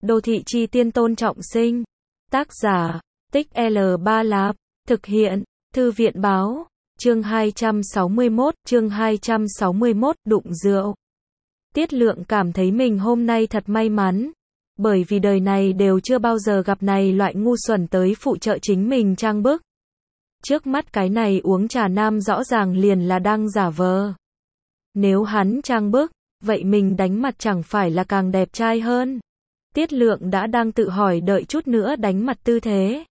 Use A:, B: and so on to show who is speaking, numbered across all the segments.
A: Đô thị chi tiên Tôn Trọng Sinh. Tác giả, Tích L3 Lạp. Thực hiện, Thư viện Báo. Chương 261, đụng rượu. Tiết Lượng cảm thấy mình hôm nay thật may mắn. Bởi vì đời này đều chưa bao giờ gặp này loại ngu xuẩn tới phụ trợ chính mình trang bức. Trước mắt cái này uống trà nam rõ ràng liền là đang giả vờ. Nếu hắn trang bức, vậy mình đánh mặt chẳng phải là càng đẹp trai hơn. Tiết Lượng đã đang tự hỏi đợi chút nữa đánh mặt tư thế.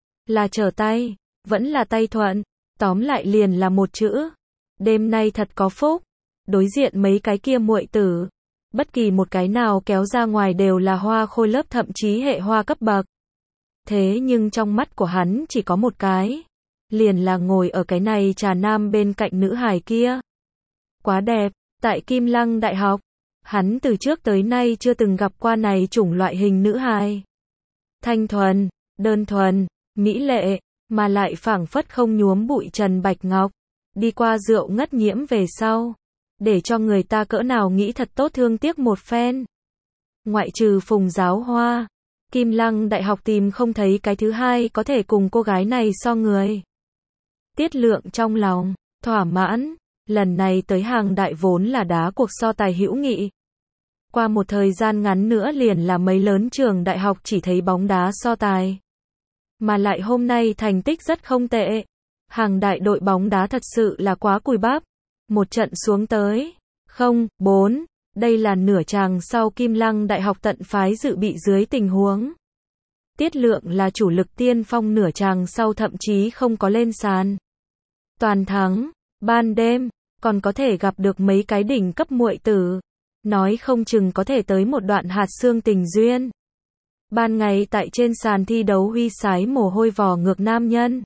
A: Là trở tay, vẫn là tay thuận, tóm lại liền là một chữ. Đêm nay thật có phúc. Đối diện mấy cái kia muội tử, bất kỳ một cái nào kéo ra ngoài đều là hoa khôi lớp thậm chí hệ hoa cấp bậc. Thế nhưng trong mắt của hắn chỉ có một cái, liền là ngồi ở cái này trà nam bên cạnh nữ hài kia. Quá đẹp, tại Kim Lăng Đại học, hắn từ trước tới nay chưa từng gặp qua này chủng loại hình nữ hài. Thanh thuần, đơn thuần, mỹ lệ, mà lại phảng phất không nhuốm bụi trần bạch ngọc, đi qua rượu ngất nhiễm về sau, để cho người ta cỡ nào nghĩ thật tốt thương tiếc một phen. Ngoại trừ Phùng Giáo Hoa, Kim Lăng Đại học tìm không thấy cái thứ hai có thể cùng cô gái này so người. Tiết Lượng trong lòng thỏa mãn, lần này tới hàng đại vốn là đá cuộc so tài hữu nghị. Qua một thời gian ngắn nữa liền là mấy lớn trường đại học chỉ thấy bóng đá so tài. Mà lại hôm nay thành tích rất không tệ. Hàng đại đội bóng đá thật sự là quá cùi bắp. Một trận xuống tới 0-4, đây là nửa chàng sau Kim Lăng Đại học tận phái dự bị dưới tình huống. Tiết Lượng là chủ lực tiên phong, nửa chàng sau thậm chí không có lên sàn. Toàn thắng, ban đêm, còn có thể gặp được mấy cái đỉnh cấp muội tử. Nói không chừng có thể tới một đoạn hạt xương tình duyên. Ban ngày tại trên sàn thi đấu huy sái mồ hôi vò ngược nam nhân.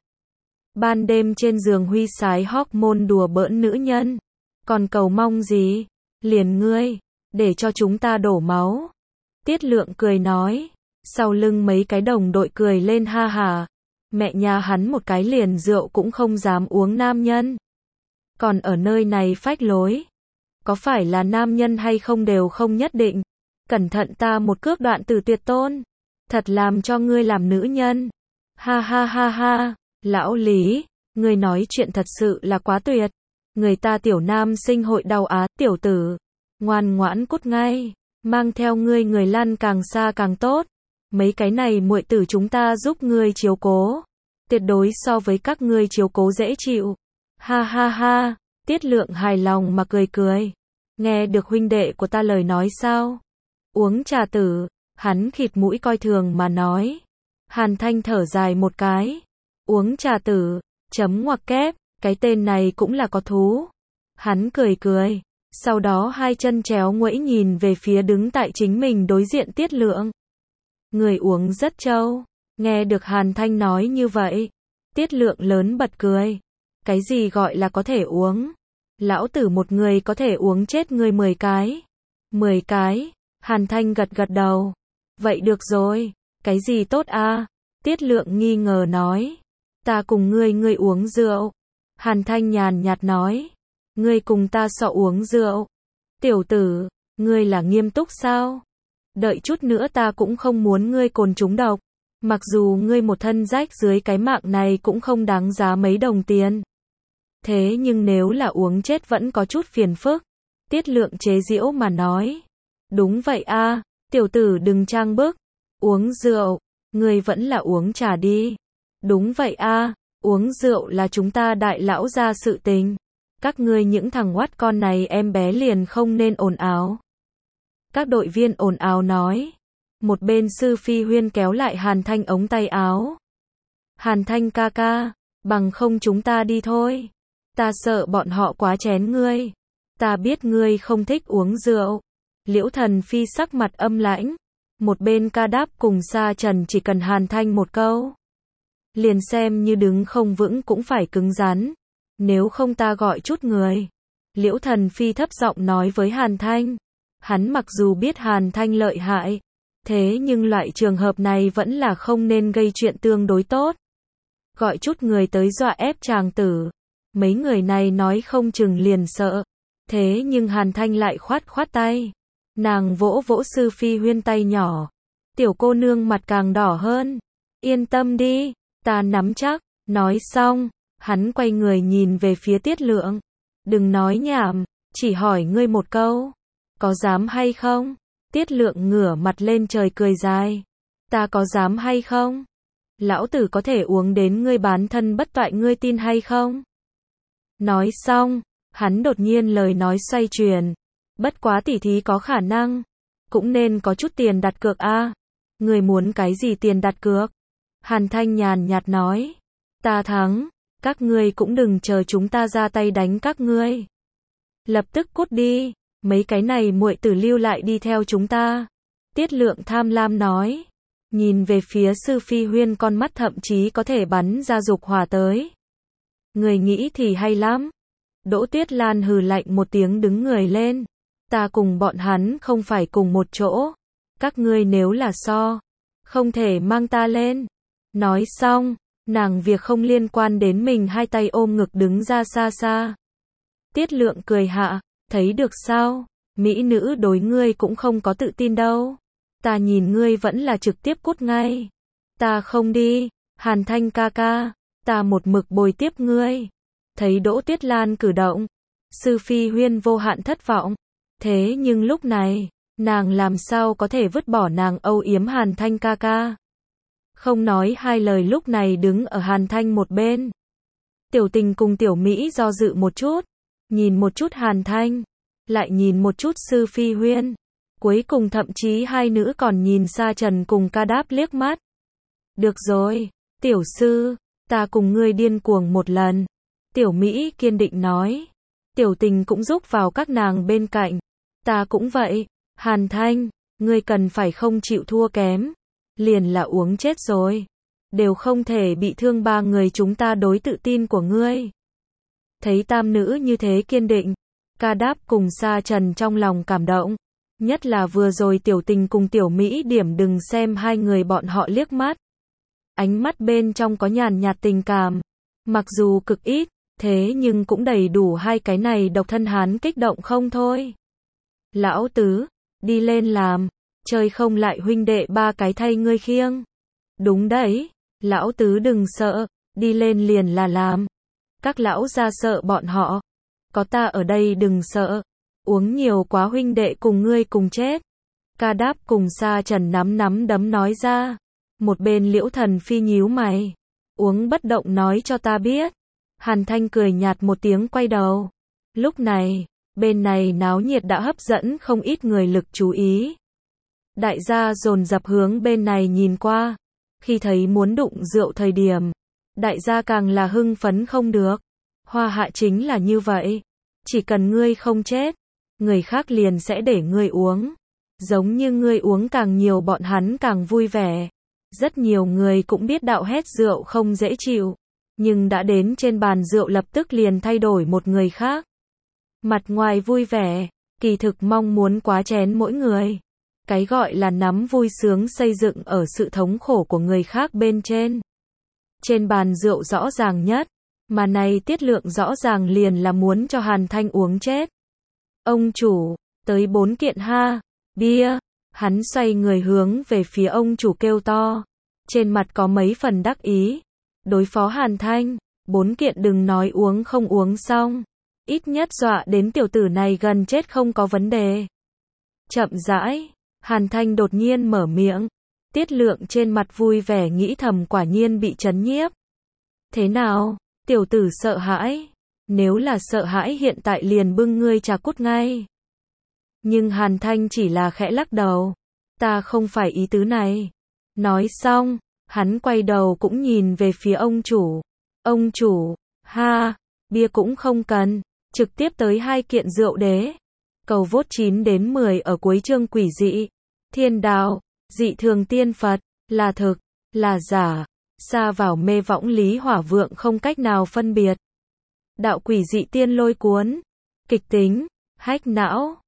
A: Ban đêm trên giường huy sái hormone đùa bỡn nữ nhân. Còn cầu mong gì? Liền ngươi, để cho chúng ta đổ máu. Tiết Lượng cười nói. Sau lưng mấy cái đồng đội cười lên ha hả. Mẹ nhà hắn một cái liền rượu cũng không dám uống nam nhân. Còn ở nơi này phách lối. Có phải là nam nhân hay không đều không nhất định. Cẩn thận ta một cước đoạn tử tuyệt tôn. Thật làm cho ngươi làm nữ nhân. Ha ha ha ha. Lão Lý, ngươi nói chuyện thật sự là quá tuyệt. Người ta tiểu nam sinh hội đau á, tiểu tử. Ngoan ngoãn cút ngay. Mang theo ngươi người lăn càng xa càng tốt. Mấy cái này muội tử chúng ta giúp ngươi chiếu cố. Tuyệt đối so với các ngươi chiếu cố dễ chịu. Ha ha ha. Tiết Lượng hài lòng mà cười cười. Nghe được huynh đệ của ta lời nói sao? Uống trà tử. Hắn khịt mũi coi thường mà nói. Hàn Thanh thở dài một cái. Uống trà tử, chấm ngoặc kép, cái tên này cũng là có thú. Hắn cười cười, sau đó hai chân chéo nguẫy nhìn về phía đứng tại chính mình đối diện Tiết Lượng. Người uống rất trâu. Nghe được Hàn Thanh nói như vậy, Tiết Lượng lớn bật cười. Cái gì gọi là có thể uống? Lão tử một người có thể uống chết người 10 cái. 10 cái? Hàn Thanh gật gật đầu. Vậy được rồi, cái gì tốt à? Tiết Lượng nghi ngờ nói. Ta cùng ngươi uống rượu. Hàn Thanh nhàn nhạt nói. Ngươi cùng ta sợ uống rượu. Tiểu tử, ngươi là nghiêm túc sao? Đợi chút nữa ta cũng không muốn ngươi cồn trúng độc. Mặc dù ngươi một thân rách dưới cái mạng này cũng không đáng giá mấy đồng tiền. Thế nhưng nếu là uống chết vẫn có chút phiền phức. Tiết Lượng chế giễu mà nói. Đúng vậy a, tiểu tử đừng trang bức. Uống rượu, ngươi vẫn là uống trà đi. Đúng vậy a, uống rượu là chúng ta đại lão gia sự tình. Các ngươi những thằng oát con này em bé liền không nên ồn ào. Các đội viên ồn ào nói. Một bên Sư Phi Huyên kéo lại Hàn Thanh ống tay áo. Hàn Thanh ca ca, bằng không chúng ta đi thôi. Ta sợ bọn họ quá chén ngươi. Ta biết ngươi không thích uống rượu. Liễu Thần Phi sắc mặt âm lãnh. Một bên Ca Đáp cùng Sa Trần chỉ cần Hàn Thanh một câu. Liền xem như đứng không vững cũng phải cứng rắn. Nếu không ta gọi chút người. Liễu Thần Phi thấp giọng nói với Hàn Thanh. Hắn mặc dù biết Hàn Thanh lợi hại. Thế nhưng loại trường hợp này vẫn là không nên gây chuyện tương đối tốt. Gọi chút người tới dọa ép chàng tử. Mấy người này nói không chừng liền sợ. Thế nhưng Hàn Thanh lại khoát tay. Nàng vỗ vỗ Sư Phi Huyên tay nhỏ. Tiểu cô nương mặt càng đỏ hơn. Yên tâm đi, ta nắm chắc. Nói xong, hắn quay người nhìn về phía Tiết Lượng. Đừng nói nhảm, chỉ hỏi ngươi một câu. Có dám hay không? Tiết Lượng ngửa mặt lên trời cười dài. Ta có dám hay không? Lão tử có thể uống đến ngươi bán thân bất toại, ngươi tin hay không? Nói xong, hắn đột nhiên lời nói xoay chuyển. Bất quá tỉ thí có khả năng, cũng nên có chút tiền đặt cược a. Ngươi muốn cái gì tiền đặt cược? Hàn Thanh nhàn nhạt nói. Ta thắng, các ngươi cũng đừng chờ chúng ta ra tay đánh các ngươi. Lập tức cút đi, mấy cái này muội tử lưu lại đi theo chúng ta. Tiết Lượng tham lam nói. Nhìn về phía Sư Phi Huyên, con mắt thậm chí có thể bắn ra dục hỏa tới. Người nghĩ thì hay lắm. Đỗ Tuyết Lan hừ lạnh một tiếng đứng người lên. Ta cùng bọn hắn không phải cùng một chỗ. Các ngươi nếu là so, không thể mang ta lên. Nói xong, nàng việc không liên quan đến mình hai tay ôm ngực đứng ra xa xa. Tiết Lượng cười hạ, thấy được sao? Mỹ nữ đối ngươi cũng không có tự tin đâu. Ta nhìn ngươi vẫn là trực tiếp cút ngay. Ta không đi, Hàn Thanh ca ca, ta một mực bồi tiếp ngươi. Thấy Đỗ Tuyết Lan cử động, Sư Phi Huyên vô hạn thất vọng. Thế nhưng lúc này, nàng làm sao có thể vứt bỏ nàng âu yếm Hàn Thanh ca ca. Không nói hai lời lúc này đứng ở Hàn Thanh một bên. Tiểu Tình cùng Tiểu Mỹ do dự một chút, nhìn một chút Hàn Thanh, lại nhìn một chút Sư Phi Huyên. Cuối cùng thậm chí hai nữ còn nhìn Sa Trần cùng Ca Đáp liếc mắt. Được rồi, tiểu sư, ta cùng ngươi điên cuồng một lần. Tiểu Mỹ kiên định nói. Tiểu Tình cũng giúp vào các nàng bên cạnh. Ta cũng vậy. Hàn Thanh, ngươi cần phải không chịu thua kém. Liền là uống chết rồi. Đều không thể bị thương ba người chúng ta đối tự tin của ngươi. Thấy tam nữ như thế kiên định, Ca Đáp cùng Sa Trần trong lòng cảm động. Nhất là vừa rồi Tiểu Tình cùng Tiểu Mỹ điểm đừng xem hai người bọn họ liếc mắt. Ánh mắt bên trong có nhàn nhạt tình cảm. Mặc dù cực ít, thế nhưng cũng đầy đủ hai cái này độc thân hán kích động không thôi. Lão tứ, đi lên làm, chơi không lại huynh đệ ba cái thay ngươi khiêng. Đúng đấy, lão tứ đừng sợ, đi lên liền là làm. Các lão gia sợ bọn họ. Có ta ở đây đừng sợ. Uống nhiều quá huynh đệ cùng ngươi cùng chết. Ca Đáp cùng Sa Trần nắm đấm nói ra. Một bên Liễu Thần Phi nhíu mày. Uống bất động nói cho ta biết. Hàn Thanh cười nhạt một tiếng quay đầu. Lúc này, bên này náo nhiệt đã hấp dẫn không ít người lực chú ý. Đại gia dồn dập hướng bên này nhìn qua. Khi thấy muốn đụng rượu thời điểm, đại gia càng là hưng phấn không được. Hoa hạ chính là như vậy. Chỉ cần ngươi không chết, người khác liền sẽ để ngươi uống. Giống như ngươi uống càng nhiều bọn hắn càng vui vẻ. Rất nhiều người cũng biết đạo hét rượu không dễ chịu. Nhưng đã đến trên bàn rượu lập tức liền thay đổi một người khác. Mặt ngoài vui vẻ, kỳ thực mong muốn quá chén mỗi người. Cái gọi là nắm vui sướng xây dựng ở sự thống khổ của người khác bên trên. Trên bàn rượu rõ ràng nhất, mà này Tiết Lượng rõ ràng liền là muốn cho Hàn Thanh uống chết. Ông chủ, tới 4 kiện ha, bia, hắn xoay người hướng về phía ông chủ kêu to. Trên mặt có mấy phần đắc ý. Đối phó Hàn Thanh, 4 kiện đừng nói uống không uống xong. Ít nhất dọa đến tiểu tử này gần chết không có vấn đề. Chậm rãi, Hàn Thanh đột nhiên mở miệng. Tiết Lượng trên mặt vui vẻ nghĩ thầm quả nhiên bị chấn nhiếp. Thế nào, tiểu tử sợ hãi? Nếu là sợ hãi hiện tại liền bưng ngươi trà cút ngay. Nhưng Hàn Thanh chỉ là khẽ lắc đầu. Ta không phải ý tứ này. Nói xong, hắn quay đầu cũng nhìn về phía ông chủ. Ông chủ, ha, bia cũng không cần, trực tiếp tới 2 kiện rượu đế. Cầu vote 9 đến 10 ở cuối chương quỷ dị. Thiên đạo, dị thường tiên Phật, là thực, là giả, xa vào mê võng lý hỏa vượng không cách nào phân biệt. Đạo quỷ dị tiên lôi cuốn, kịch tính, hách não.